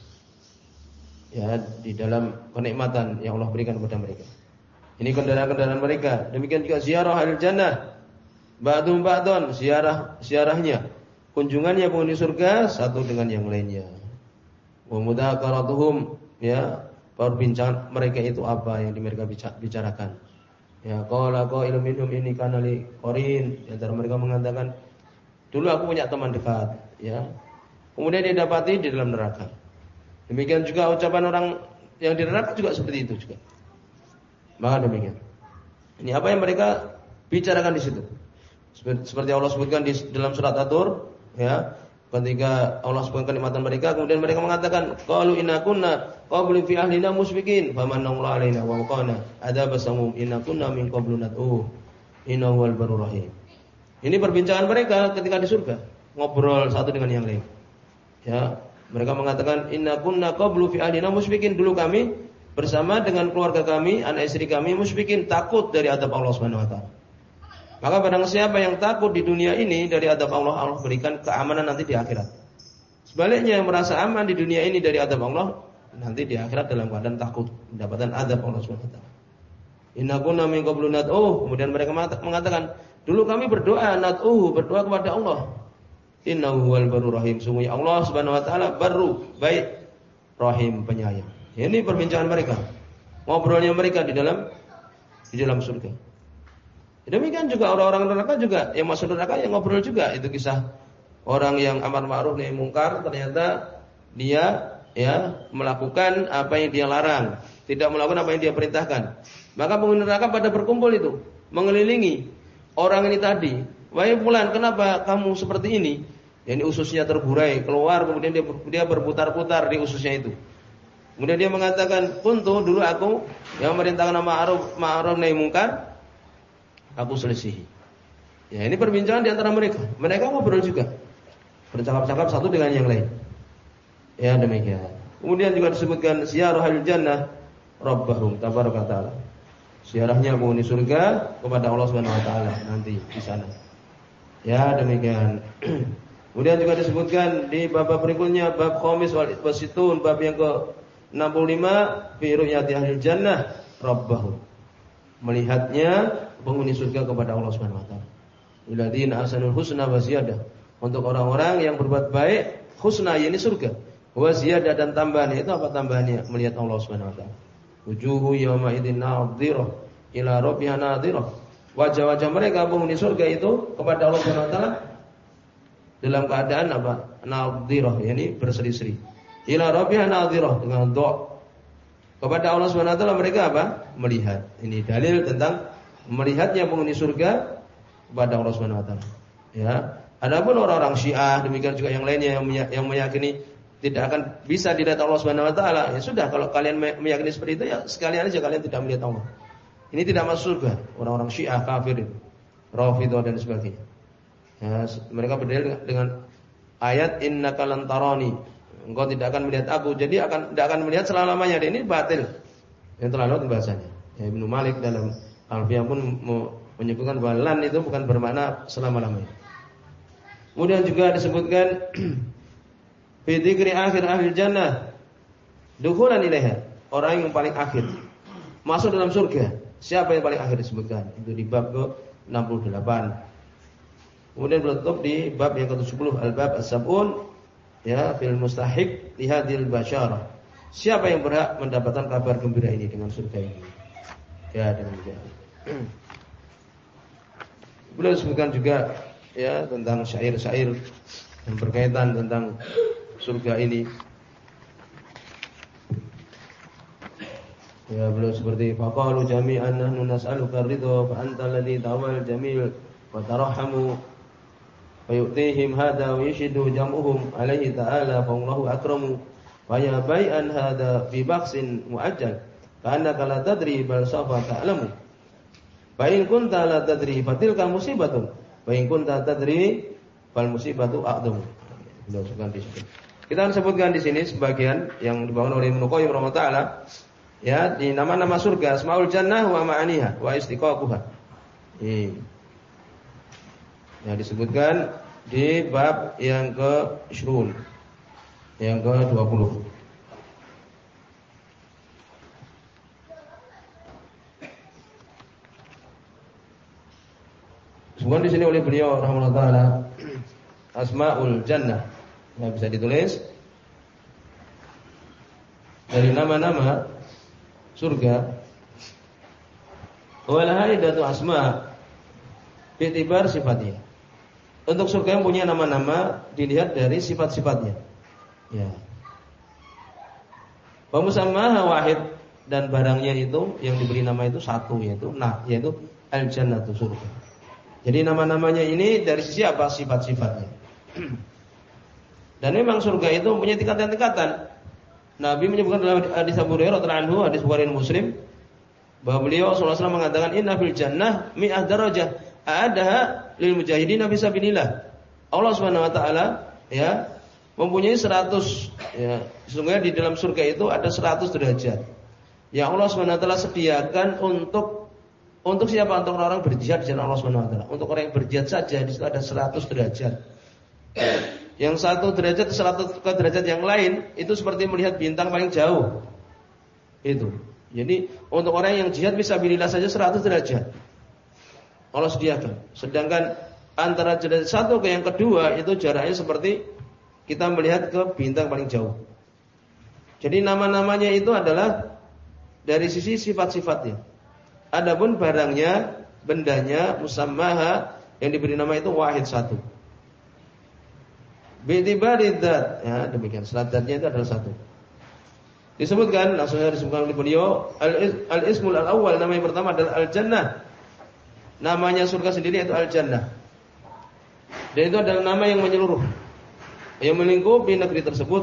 Ya, di dalam kenikmatan yang Allah berikan kepada mereka. Ini kendaraan-kendaraan mereka. Demikian juga ziarah al-jannah, ba'dhum ba'dhan, ziarah ziarahnya, kunjungannya penghuni surga satu dengan yang lainnya. Wa mudzakaratuhum, ya, perbincangan mereka itu apa yang mereka bicarakan. Ya, qala qailun minhum inni kana li qarin, antara mereka mengatakan, dulu aku punya teman dekat, ya. Kemudian dia dapati di dalam neraka. Demikian juga ucapan orang yang di neraka juga seperti itu juga. Maka demikian. Ini apa yang mereka bicarakan di situ. Seperti Allah sebutkan di dalam surat At-Tur, ya. Ketika Allah sebutkan kenikmatan mereka, kemudian mereka mengatakan, qalu inna kunna qablu fi ahlina musbikin, famanallahu alaina wa waqana adzabasum inna kunna min qablu nad'u innahu wal barur rahim. Ini perbincangan mereka ketika di surga, ngobrol satu dengan yang lain. Ya, mereka mengatakan inna kunna qablu fi ahlina musbikin, dulu kami bersama dengan keluarga kami, anak istri kami musbikin, takut dari azab Allah Subhanahu wa taala. Maka barang siapa yang takut di dunia ini dari azab Allah, Allah berikan keamanan nanti di akhirat. Sebaliknya yang merasa aman di dunia ini dari azab Allah, nanti di akhirat dalam keadaan takut mendapatkan azab Allah Subhanahu wa taala. Inna kunna min qablu nad'u, kemudian mereka mengatakan, dulu kami berdoa, nad'uhu, berdoa kepada Allah. Innahu huwal barur rahim, sungguhnya Allah Subhanahu wa taala baru, baik, rahim, penyayang. Ini perbincangan mereka, ngobrolnya mereka di dalam di dalam surga. Demikian juga orang-orang neraka juga yang masuk neraka yang ngobrol juga. Itu kisah orang yang amar ma'ruf nahi mungkar, ternyata dia, ya, melakukan apa yang dia larang, tidak melakukan apa yang dia perintahkan. Maka penghuni neraka pada berkumpul itu, mengelilingi orang ini tadi. Wahai fulan, kenapa kamu seperti ini? Yang ususnya terburai keluar, kemudian dia dia berputar-putar di ususnya itu. Kemudian dia mengatakan, "Kuntu, dulu aku yang merintahkan ma'ruf ma'ruf nahi mungkar, aku selisihi." Ya, ini perbincangan di antara mereka. Mereka ngobrol juga, bercakap-cakap satu dengan yang lain. Ya, demikian. Kemudian juga disebutkan ziarahul jannah rabbahum tabaraka taala. Ziarahnya penghuni surga kepada Allah Subhanahu wa taala nanti di sana. Ya, demikian. Kemudian juga disebutkan di bab berikutnya, bab khamis wal wasitun, bab yang ke enam puluh lima, fi ru'yati ahli jannah rabbahum. Melihatnya penghuni surga kepada Allah Subhanahu wa taala. Alladzina ahsanul husna wa ziyadah. Untuk orang-orang yang berbuat baik, husna yakni surga. Wa ziyadah, dan tambahannya itu apa tambahannya? Melihat Allah Subhanahu wa taala. Wujuhu yawma idzin nadhirah ila rabbiha nadhirah. Wajah-wajah mereka penghuni surga itu kepada Allah Subhanahu wa taala dalam keadaan apa? Nadhirah, yakni berseri-seri. Ila rabbiha nadhirah, dengan dha. Kepada Allah Subhanahu wa taala mereka apa? Melihat. Ini dalil tentang melihatnya penghuni surga kepada Allah Subhanahu wa taala. Ya. Adapun orang-orang Syiah demikian juga yang lainnya yang meyakini tidak akan bisa dilihat Allah Subhanahu wa taala, ya sudah kalau kalian meyakini seperti itu ya sekalian aja kalian tidak melihat Allah. Ini tidak masuk surga orang-orang Syiah kafir itu, Rafidhah dan sebagainya. Ya, mereka berdalil dengan ayat innaka lan tarani. Engkau tidak akan melihat aku, jadi akan tidak akan melihat selama-lamanya. Dan ini batil. Yang telah lewat bahasanya. Ya, Ibnu Malik dalam Alfiyah pun menyebutkan bahwa lan itu bukan bermakna selama-lamanya. Kemudian juga disebutkan fi dzikri akhir ahli jannah dukhulan ilaiha, orang yang paling akhir masuk dalam surga. Siapa yang paling akhir disebutkan? Itu di bab ke enam puluh delapan. Kemudian bertutup di bab yang ke tujuh puluh, al-bab as-sab'un, ya, fil mustahiq li hadhil basyarah. Siapa yang berhak mendapatkan kabar gembira ini dengan surga ini? Ya, demikian. Beliau sebutkan juga ya tentang syair-syair yang berkaitan tentang surga ini. Ya, beliau seperti faqalu jami'an nahnu nas'aluka ridha fa anta alladhi tawal jamil wa tarahamu fa yu'tihim hadha wa yashidu jam'uhum alaihi ta'ala fa Allahu akramu wa ya bai'an hadha bi baqsin mu'ajjal fa annaka la tadri bal safa ta'lamu fa in kunta la tadri fatilka musibatun wa in kunta tadri fal musibatu a'dhamu. Beliau sebutkan di sini. Kita akan sebutkan di sini sebagian yang dibawakan oleh Ibnu Qayyim rahimahullah, ya, di nama-nama surga, asmaul jannah wa ma'aniha wa istiqaquha. Ini yang disebutkan di bab yang ke-ishrun, yang ke-dua puluh. Sebutkan di sini oleh beliau rahimahullah taala asmaul jannah. Nah, bisa ditulis dari nama-nama surga. Wal haidatu asma bi'tibar sifatnya. Untuk surga yang punya nama-nama dilihat dari sifat-sifatnya. Ya. Wa musammaha wahid, dan barangnya itu yang diberi nama itu satu, yaitu nah yaitu al-jannatu, surga. Jadi nama-namanya ini dari sisi apa? Sifat-sifatnya. Dan memang surga itu mempunyai tingkatan-tingkatan. Nabi menyebutkan dalam hadis Abu Hurairah radhiyallahu anhu, hadis Bukhari dan Muslim, bahwa beliau sallallahu alaihi wasallam mengatakan inna fil jannah mi'ah darajah a'adaha lil mujahidin fi sabilillah. Allah Subhanahu wa taala ya mempunyai seratus, ya, sesungguhnya di dalam surga itu ada seratus derajat yang Allah Subhanahu wa taala sediakan untuk untuk siapa? Untuk orang berjihad di jalan Allah Subhanahu wa taala. Untuk orang yang berjihad saja di situ ada seratus derajat. Yang satu derajat seratus ke derajat yang lain itu seperti melihat bintang paling jauh. Itu. Jadi untuk orang yang jihad fisabilillah saja seratus derajat Allah sediakan. Sedangkan antara derajat satu ke yang kedua itu jaraknya seperti kita melihat ke bintang paling jauh. Jadi nama-namanya itu adalah dari sisi sifat-sifatnya. Adapun barangnya, bendanya, musammaha, yang diberi nama itu wahid, satu. Bi'tibari dzat, ya demikian. Zat-zatnya itu adalah satu. Disebutkan, langsung disebutkan oleh beliau, al-ismul al-awwal, nama yang pertama adalah al-jannah. Namanya surga sendiri itu al-jannah. Dan itu adalah nama yang menyeluruh, yang melingkupi negeri tersebut,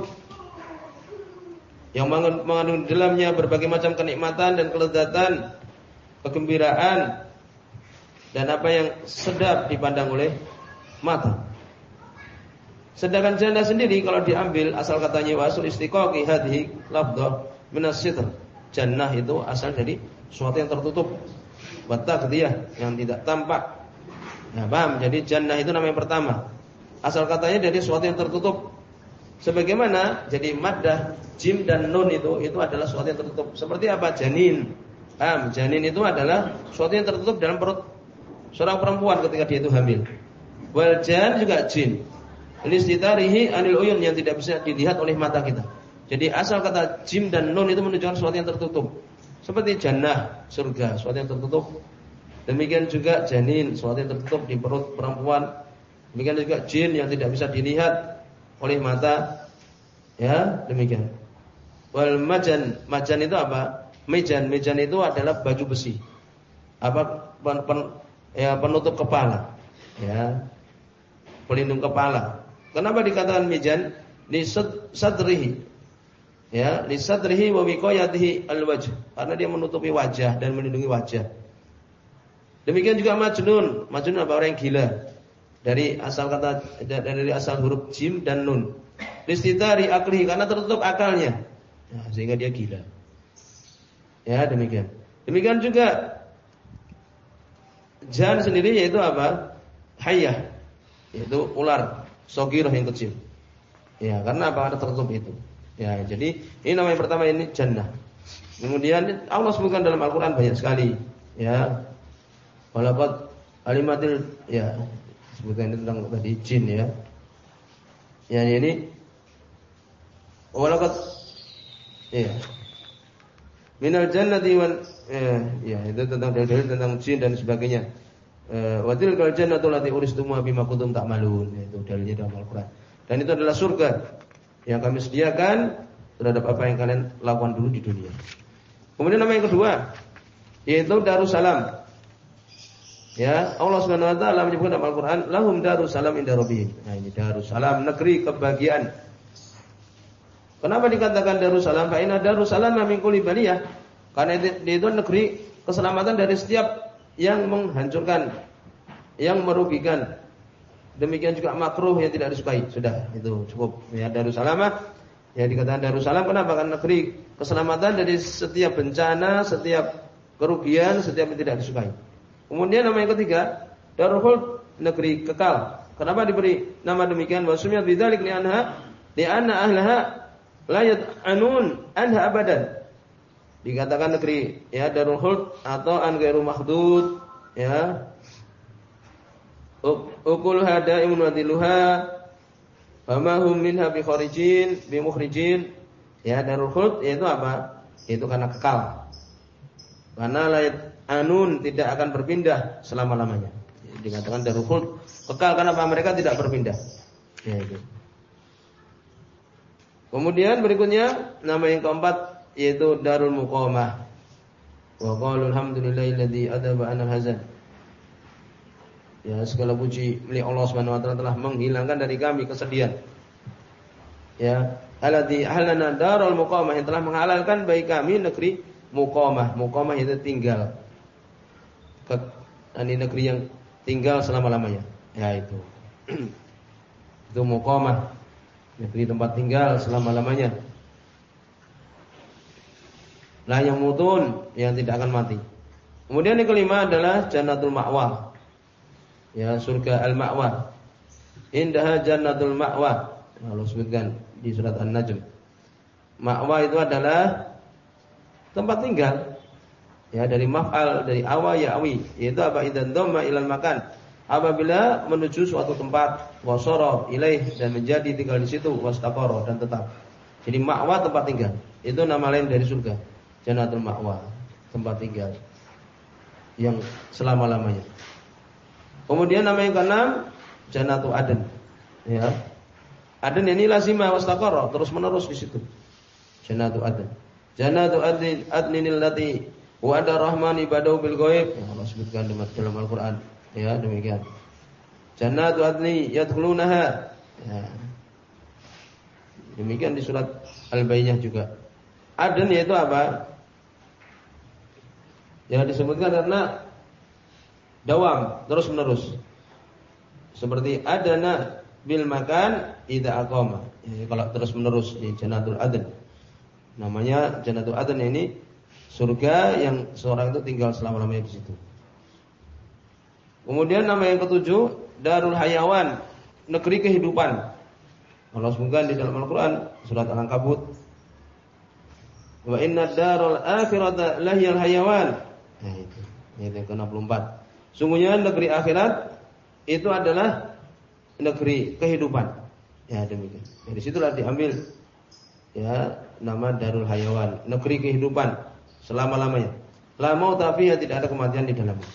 yang mengandung di dalamnya berbagai macam kenikmatan dan kelezatan, kegembiraan, dan apa yang sedap dipandang oleh mata. Sedangkan jannah sendiri kalau diambil asal katanya wasul istiqaqi hadhihi lafdhah minas sitr. Jannah itu asal dari sesuatu yang tertutup, bataqdiyah, yang tidak tampak. Nah, paham? Jadi jannah itu nama yang pertama. Asal katanya dari sesuatu yang tertutup. Sebagaimana jadi maddah jim dan nun itu itu adalah sesuatu yang tertutup. Seperti apa? Janin. Paham? Janin itu adalah sesuatu yang tertutup dalam perut seorang perempuan ketika dia itu hamil. Wal jan juga jin. Listitarihi anil uyun, yang tidak bisa dilihat oleh mata kita. Jadi asal kata jim dan nun itu menunjukkan sesuatu yang tertutup. Seperti jannah, surga, sesuatu yang tertutup. Demikian juga janin, sesuatu yang tertutup di perut perempuan. Demikian juga jin yang tidak bisa dilihat oleh mata. Ya, demikian. Wal majan, majan itu apa? Mejan, mejan itu adalah baju besi. Apa? pen, pen, ya, penutup kepala, ya, pelindung kepala. Kenapa dikatakan mijan? Li sadrihi, ya, li sadrihi wa wiqayatihi al-wajh, karena dia menutupi wajah dan melindungi wajah. Demikian juga majnun. Majnun apa? Orang yang gila. Dari asal kata dari asal huruf jim dan nun. Listitari aklihi, karena tertutup akalnya. Nah, sehingga dia gila. Ya, demikian. Demikian juga jan sendiri yaitu apa? Hayyah. Yaitu ular shagirah yang kecil. Ya, karena apa? Ada tertutup itu. Ya, jadi ini nama yang pertama ini jannah. Kemudian Allah sebutkan dalam Al-Qur'an banyak sekali, ya. Walaupun alimatil, ya, sebutkan itu tentang tadi jin, ya. Ya, ini walaupun, ya, minal jannati wal, ya, ya, itu tentang dalil tentang jin dan sebagainya. Wa tilkal jannatu allati uristumuha bima kuntum ta'malun, itu dalilnya dalam Al-Qur'an. Dan itu adalah surga yang kami sediakan terhadap apa yang kalian lakukan dulu di dunia. Kemudian nama yang kedua yaitu Darussalam. Ya, Allah Subhanahu wa taala menyebutkan dalam Al-Qur'an, lahum darussalam inda rabbihim. Nah, ini Darussalam, negeri kebahagiaan. Kenapa dikatakan Darussalam? Fa inna Darussalam min kulli baliyah. Karena itu, itu negeri keselamatan dari setiap yang menghancurkan, yang merugikan. Demikian juga makruh yang tidak disukai. Sudah, itu cukup. Ya, Darussalam, ya dikatakan Darussalam kenapa? Karena negeri keselamatan dari setiap bencana, setiap kerugian, setiap yang tidak disukai. Kemudian nama yang ketiga, Darul Khuld, negeri kekal. Kenapa diberi nama demikian? Wa sumiyat bidzalik li'anha li'anna ahlaha la yad'anun anha abadan. Dikatakan negeri, ya, Darul Khuld atau an ghairu mahdud, ya. Ukul hadaimun wa diluha fama hum minha bi kharijin bi mukhrijin. Ya, Darul Khuld yaitu apa? Itu karena kekal. Karena la anun, tidak akan berpindah selama-lamanya. Dikatakan Darul Khuld kekal karena apa? Mereka tidak berpindah. Ya, itu. Kemudian berikutnya nama yang keempat yaitu Darul Muqamah. Wa qalu alhamdulillahilladzi adaba 'anil hazan. Ya, segala puji milik Allah Subhanahu wa taala telah menghilangkan dari kami kesedihan. Ya, alladzi halana darul muqamah, yang telah menghalalkan bagi kami negeri muqamah. Muqamah itu tinggal. Ini negeri yang tinggal selama-lamanya. Ya, itu. Itu muqamah. Negeri tempat tinggal selama-lamanya. La yang mutun, yang tidak akan mati. Kemudian yang kelima adalah Jannatul Ma'wa. Ya, surga Al-Ma'wa. Indaha Jannatul Ma'wa. Allah sebutkan di surat An-Najm. Ma'wa itu adalah tempat tinggal. Ya, dari maf'al, dari awa ya'wi, yaitu apa? Idzan dhamma ilal makan. Apabila menuju suatu tempat, wasara ilaih, dan menjadi tinggal di situ, wastaqara, dan tetap. Jadi Ma'wa tempat tinggal. Itu nama lain dari surga. Jannatul Ma'wa, tempat tinggal yang selama-lamanya. Kemudian nama yang keenam Jannatul Aden. Ya. Aden ini lazimah wastaqara, terus menerus di situ. Jannatul Aden. Jannatul Adnin adninil lati wa'ada rahman ibadahu bil ghaib. Ya, Allah sebutkan dalam Al-Qur'an. Ya, demikian. Jannatul adni yadkhulunaha. Ya. Demikian di surat Al-Bayyinah juga. Aden yaitu apa? Ya, disebutkan karena dawam, terus menerus. Seperti adana bil makan idza aqama. Ya, kalau terus menerus di Jannatul Adn. Namanya Jannatul Adn ini surga yang seorang itu tinggal selama-lamanya di situ. Kemudian nama yang ketujuh Darul Hayawan, negeri kehidupan. Allah sebutkan di dalam Al-Qur'an surat Al-Ankabut. Wa inna darul akhirata lahiyal hayawan. Nah, itu. Ini yang ke enam puluh empat. Sungguhnya negeri akhirat itu adalah negeri kehidupan. Ya, demikian. Dari situlah diambil ya nama Darul Hayawan, negeri kehidupan selama-lamanya. La mauta fiha, tidak ada kematian di dalamnya.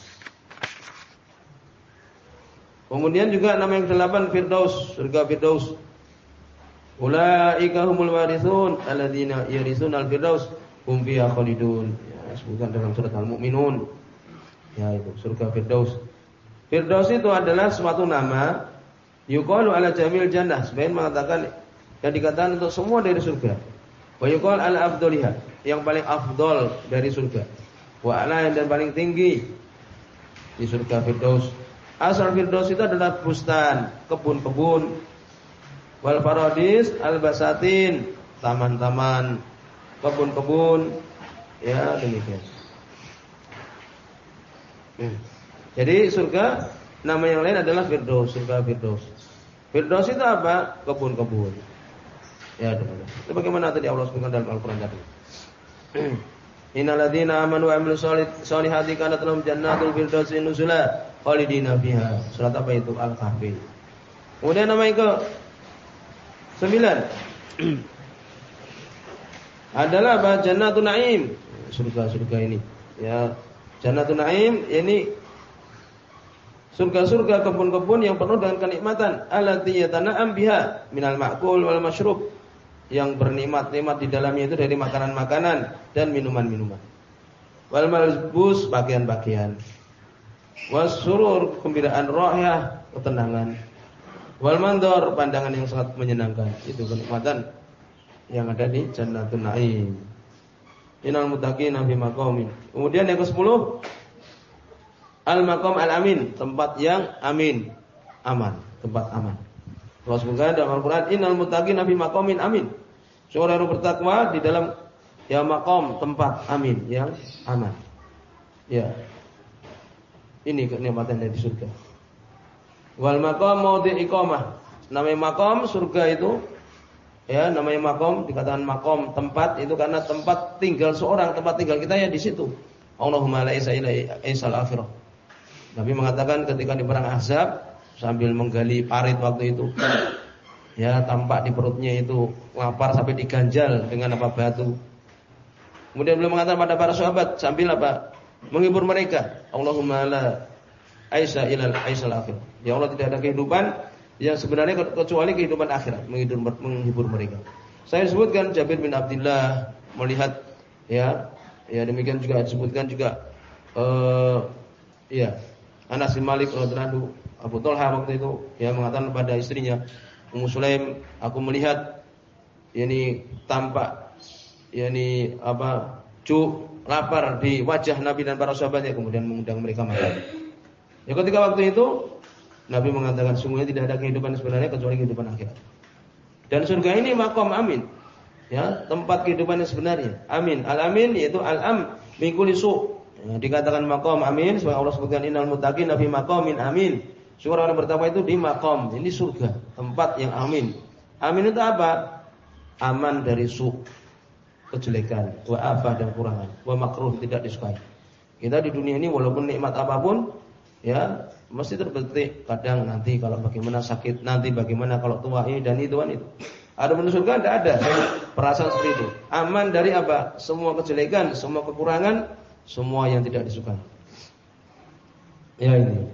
Kemudian juga nama yang kedelapan Firdaus, surga Firdaus. Ulaika humul warithun alladzina yarisuna al-firdaus hum fiha khalidun. Ya, sebutkan dalam surat Al-Mu'minun. Ya itu surga Firdaus. Firdaus itu adalah suatu nama yuqalu ala jamil jannah, sebagian mengatakan yang dikatakan untuk semua dari surga. Wa yuqal ala afdaliha, yang paling afdol dari surga. Wa ala, yang dan paling tinggi di surga Firdaus. Asal Firdaus itu adalah bustan, kebun-kebun. Wal faradis al basatin, taman-taman, kebun-kebun. Ya, demikian. Hmm. Jadi surga nama yang lain adalah Firdaus, surga Firdaus. Firdaus itu apa? Kebun-kebun. Ya, teman-teman. Itu bagaimana tadi Allah sebutkan dalam Al-Qur'an tadi. Innal ladzina amanu wa 'amilus sholihati kanat lahum jannatul firdausi nuzula khalidina fiha. Surat apa itu? Al-Kahfi. Kemudian nama yang ke sembilan adalah apa? Jannatun Naim. Surga-surga ini. Ya, Jannatun Naim ini surga-surga kebun-kebun yang penuh dengan kenikmatan. Allati yatana'am biha minal ma'kul wal masyrub, yang bernikmat-nikmat di dalamnya itu dari makanan-makanan dan minuman-minuman. Wal malbus, bagian-bagian. Was surur, kegembiraan, rohya, ketenangan. Wal mandor, pandangan yang sangat menyenangkan. Itu kenikmatan yang ada di Jannatun Naim. Innal muttaqina fi maqamin. Kemudian yang kesepuluh, al-maqam al-amin, tempat yang amin, aman, tempat aman. Allah sebutkan dalam Al-Qur'an, innal muttaqina fi maqamin amin. Seorang yang bertakwa di dalam ya maqam, tempat amin, yang aman. Ya. Ini kenikmatan dari surga. Wal maqam maudhi' iqamah. Namanya maqam surga itu, ya, namanya maqam, dikatakan maqam tempat itu karena tempat tinggal seorang, tempat tinggal kita ya di situ. Allahumma la ilaha illa isal akhirah. Nabi mengatakan ketika di perang Ahzab sambil menggali parit waktu itu, ya, tampak di perutnya itu lapar sampai diganjal dengan apa batu. Kemudian beliau mengatakan pada para sahabat sambil apa? Menghibur mereka. Allahumma la aisha ilal aisal akhir. Ya Allah, tidak ada kehidupan yang sebenarnya kecuali kehidupan akhirat, menghibur, menghibur mereka. Saya sebutkan Jabir bin Abdullah melihat, ya, ya demikian juga disebutkan juga uh, ya Anas bin Malik radhiyallahu anhu, Abu Thalha waktu itu ya mengatakan pada istrinya Ummu Sulaim, aku melihat yakni tampak yakni apa cu lapar di wajah Nabi dan para sahabatnya, kemudian mengundang mereka makan. Ya ketika waktu itu Nabi mengatakan sungguhnya tidak ada kehidupan sebenarnya kecuali kehidupan akhirat. Dan surga ini maqam amin. Ya, tempat kehidupan yang sebenarnya. Amin. Al-amin yaitu al-am min kulli su'. Ya, dikatakan maqam amin sebab Allah sebutkan innal muttaqina fi maqamin amin. Surga yang pertama itu di maqam, ini surga, tempat yang amin. Amin itu apa? Aman dari su', kejelekan, wa afah dan kurangan, wa makruh, tidak disukai. Kita di dunia ini walaupun nikmat apapun, ya mesti terbetik. Kadang nanti kalau bagaimana sakit, nanti bagaimana kalau tua ini dan itu kan itu. Ada menurut surga tidak ada perasaan seperti itu. Aman dari apa? Semua kejelekan, semua kekurangan, semua yang tidak disukai. Ya ini.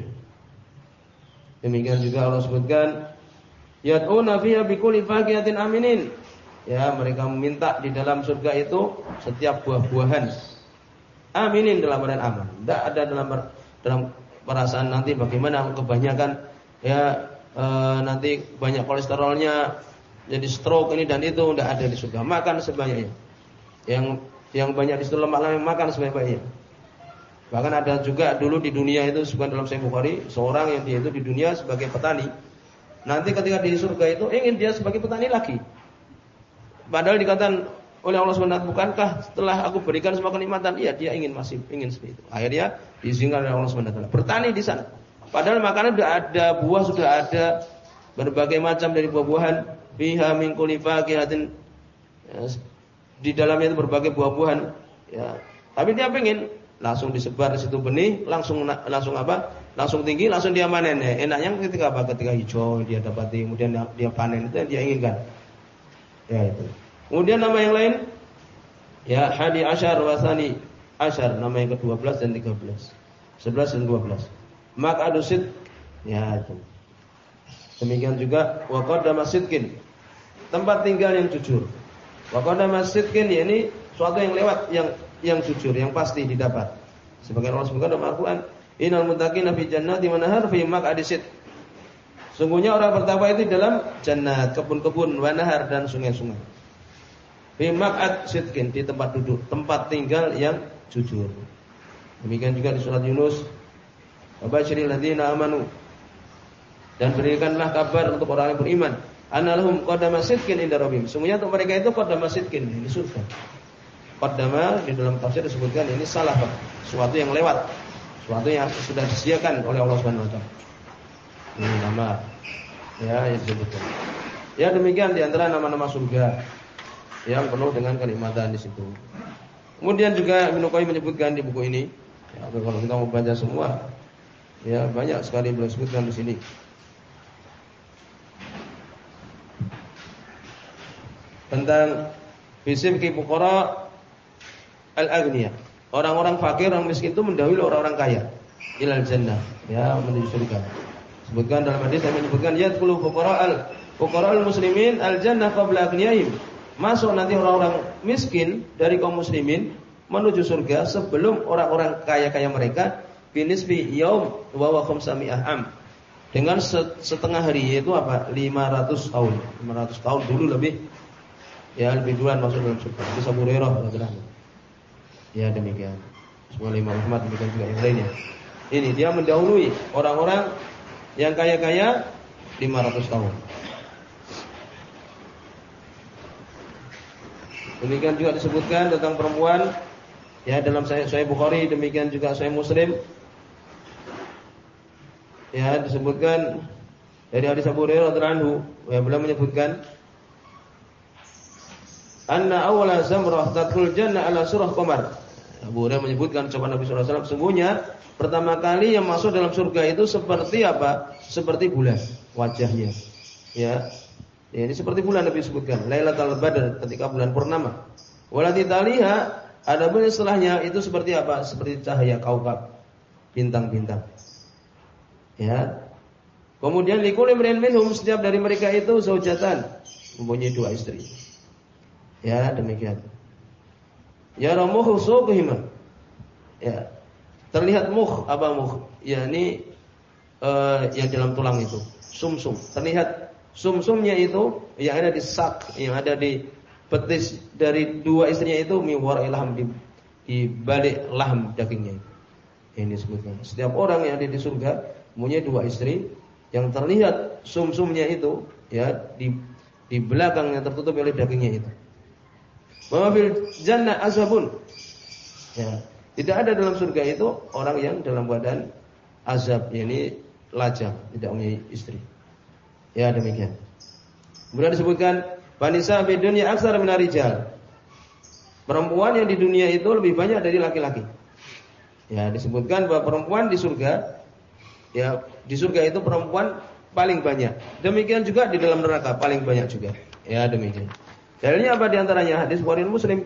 Demikian juga Allah sebutkan yad'una fiha bikulli faqihatin aminin. Ya, mereka meminta di dalam surga itu setiap buah-buahan aminin, dalam keadaan aman. Tidak ada dalam dalam perasaan nanti bagaimana kebanyakan ya e, nanti banyak kolesterolnya jadi stroke ini dan itu, tidak ada di surga. Makan sebanyaknya. Yang yang banyak di situ lemak-lemak, makan sebanyak-banyaknya. Bahkan ada juga dulu di dunia itu sebuah dalam Sahih Bukhari, seorang yang dia itu di dunia sebagai petani. Nanti ketika di surga itu ingin dia sebagai petani lagi. Padahal dikatakan oleh Allah subhanahu wa taala, bukankah setelah aku berikan semua kenikmatan? Iya, dia ingin masih ingin seperti itu. Akhirnya diizinkan oleh Allah subhanahu wa taala bertani di sana. Padahal makanan sudah ada, buah sudah ada, berbagai macam dari buah-buahan, fiha min kulli faqihatin, di dalamnya itu berbagai buah-buahan, ya. Tapi dia pengen langsung disebar di situ benih, langsung langsung apa? Langsung tinggi, langsung dia panen. Ya, enaknya ketika apa? Ketika hijau dia dapati, kemudian dia panen, itu yang dia inginkan. Ya itu. Kemudian nama yang lain, ya hadi asyar wasani asyar, nama yang kedua belas dan tiga belas, sebelas dan dua belas. Maq'adusid, ya itu. Demikian juga wa qadama sidqin, tempat tinggal yang jujur. Wa qadama sidqin, ya ini suatu yang lewat, yang yang jujur, yang pasti didapat. Sebagian Allah sebutkan dalam Al-Qur'an, innal muttaqina fi jannati wa nahar fi maq'adi sidq. Sungguhnya orang bertakwa itu dalam jannat, kebun-kebun, wa nahar dan sungai-sungai. Fi maq'ad sidqin, di tempat duduk, tempat tinggal yang jujur. Demikian juga di surat Yunus, wa basyiril ladzina amanu, dan berikanlah kabar untuk orang yang beriman, annalahum qadama sidqin inda rabbihim. Sungguhnya untuk mereka itu qadama sidqin, ini surga. Qadama di dalam tafsir disebutkan ini salah, sesuatu yang lewat, sesuatu yang sudah disediakan oleh Allah Subhanahu wa taala. Ini nama ya yang disebutkan. Ya demikian di antara nama-nama surga yang penuh dengan kenikmatan di situ. Kemudian juga Ibnu Qayyim menyebutkan di buku ini, ya, kalau kita mau baca semua, ya banyak sekali beliau sebutkan di sini. Tentang fisik fuqara al-aghniya. Orang-orang fakir, orang miskin itu mendahului orang-orang kaya ilal jannah, ya menuju surga. Sebutkan dalam hadis yang menyebutkan yadkhulu fuqara al fuqara al-muslimin al-jannah qabla aghniyahim. Masuk nanti orang-orang miskin dari kaum muslimin menuju surga sebelum orang-orang kaya-kaya mereka binisbi yaum wa wa khamsami'ah am. Dengan setengah hari, yaitu apa? lima ratus tahun. lima ratus tahun dulu lebih, ya lebih duluan masuk dalam surga. Itu Abu Hurairah radhiyallahu anhu. Ya demikian. Semua Imam Ahmad demikian juga yang lainnya. Ini dia mendahului orang-orang yang kaya-kaya lima ratus tahun. Demikian juga disebutkan tentang perempuan, ya dalam Sahih Bukhari, demikian juga Sahih Muslim. Ya disebutkan dari hadis Abu Hurairah radhiyallahu anhu, yang beliau menyebutkan anna awwala zamrah tadkhul jannah ala surah qamar. Abu Hurairah menyebutkan ucapan Nabi sallallahu alaihi wasallam, sungguhnya pertama kali yang masuk dalam surga itu seperti apa? Seperti bulan wajahnya. Ya. Ya, ini seperti bulan Nabi sebutkan, Lailatul Badr, ketika bulan purnama. Walati taliha, adapun istilahnya itu seperti apa? Seperti cahaya kaukab, bintang-bintang. Ya. Kemudian likulli imrin minhum, setiap dari mereka itu zaujatan, mempunyai dua istri. Ya, demikian. Ya ramuhu suqihima. Ya. Terlihat muh, apa muh? Ya ini uh, yang dalam tulang itu, sumsum. Terlihat sumsumnya itu yang ada di sak, yang ada di betis dari dua istrinya itu miwar ilham, di, di balik laham dagingnya itu. Ini disebutkan. Setiap orang yang ada di surga punya dua istri yang terlihat sumsumnya itu, ya di di belakang yang tertutup oleh dagingnya itu. Wa fil jannah azabun. Ya, tidak ada dalam surga itu orang yang dalam keadaan azab, yakni lajang, tidak punya istri. Ya demikian. Kemudian disebutkan wanisa fi dunya aktsara min rijal. Perempuan yang di dunia itu lebih banyak dari laki-laki. Ya, disebutkan bahwa perempuan di surga, ya di surga itu perempuan paling banyak. Demikian juga di dalam neraka paling banyak juga. Ya demikian. Dalilnya apa di antaranya? Hadis Bukhari Muslim.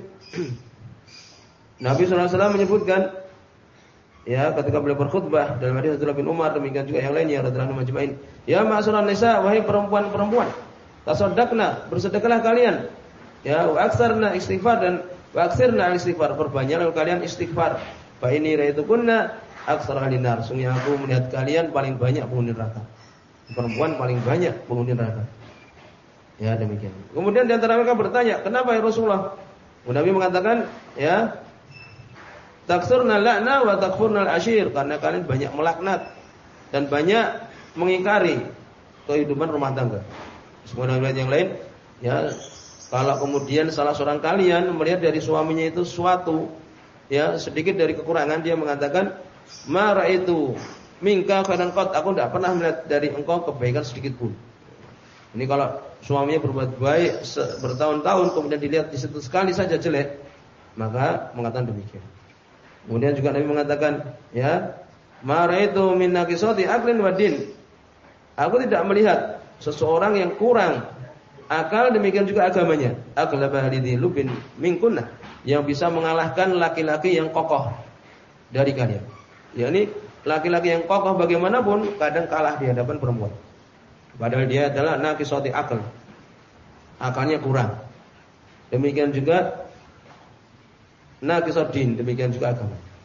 Nabi sallallahu alaihi wasallam menyebutkan, ya ketika beliau berkhutbah dalam hadis Abdullah bin Umar, demikian juga yang lainnya radhiyallahu anhum majma'in. Ya ma'asyaran nisa, wahai perempuan-perempuan, tasaddaqna, bersedekahlah kalian. Ya, wa aktsarna istighfar, dan wa aktsirna istighfar, perbanyaklah kalian istighfar. Fa ini raitukunna aktsara ahlinar, sungguh aku melihat kalian paling banyak penghuni neraka. Perempuan paling banyak penghuni neraka. Ya demikian. Kemudian di antara mereka bertanya, "Kenapa ya Rasulullah?" Nabi mengatakan, ya, taksurna la'na wa takfurna al-ashir, karena kalian banyak melaknat dan banyak mengingkari kehidupan rumah tangga. Semua ayat yang lain, ya, kalau kemudian salah seorang kalian melihat dari suaminya itu suatu, ya, sedikit dari kekurangan, dia mengatakan, "Ma ra'aitu minka khairan qat," aku tidak pernah melihat dari engkau kebaikan sedikit pun. Ini kalau suaminya berbuat baik bertahun-tahun, kemudian dilihat di situ sekali saja jelek, maka mengatakan demikian. Kemudian juga Nabi mengatakan, ya, "Ma ra'aitu min naqisati aqlin wa din." Aku tidak melihat seseorang yang kurang akal, demikian juga agamanya. Aghlaba lidhi lubin minkunna, yang bisa mengalahkan laki-laki yang kokoh dari kalian. yakni laki-laki yang kokoh bagaimanapun kadang kalah di hadapan perempuan. Padahal dia adalah naqisati akal. Akalnya kurang. Demikian juga naqisad din, demikian juga agama.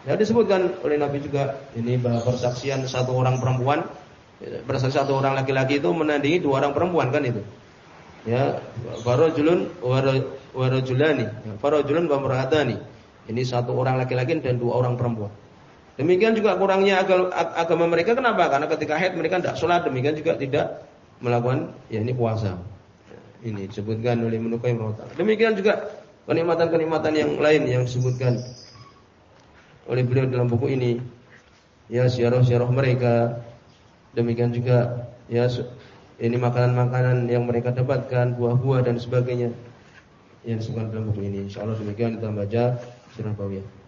Ya disebutkan oleh Nabi juga ini bahwa persaksian satu orang perempuan, persaksian satu orang laki-laki itu menandingi dua orang perempuan kan itu. Ya, farajulun wa rajulani, farajulun wa imra'atani. Ini satu orang laki-laki dan dua orang perempuan. Demikian juga kurangnya agama mereka kenapa? Karena ketika haid mereka tidak sholat, demikian juga tidak melakukan ya ini puasa. Ini disebutkan oleh Ibnu Qayyim rahimahullah. Demikian juga kenikmatan-kenikmatan yang lain yang disebutkan oleh beliau dalam buku ini, ya syarah-syarah mereka. Demikian juga ya ini makanan-makanan yang mereka dapatkan, buah-buah dan sebagainya yang disebutkan dalam buku ini. Insyaallah demikian kita baca Sirah Bawiyah.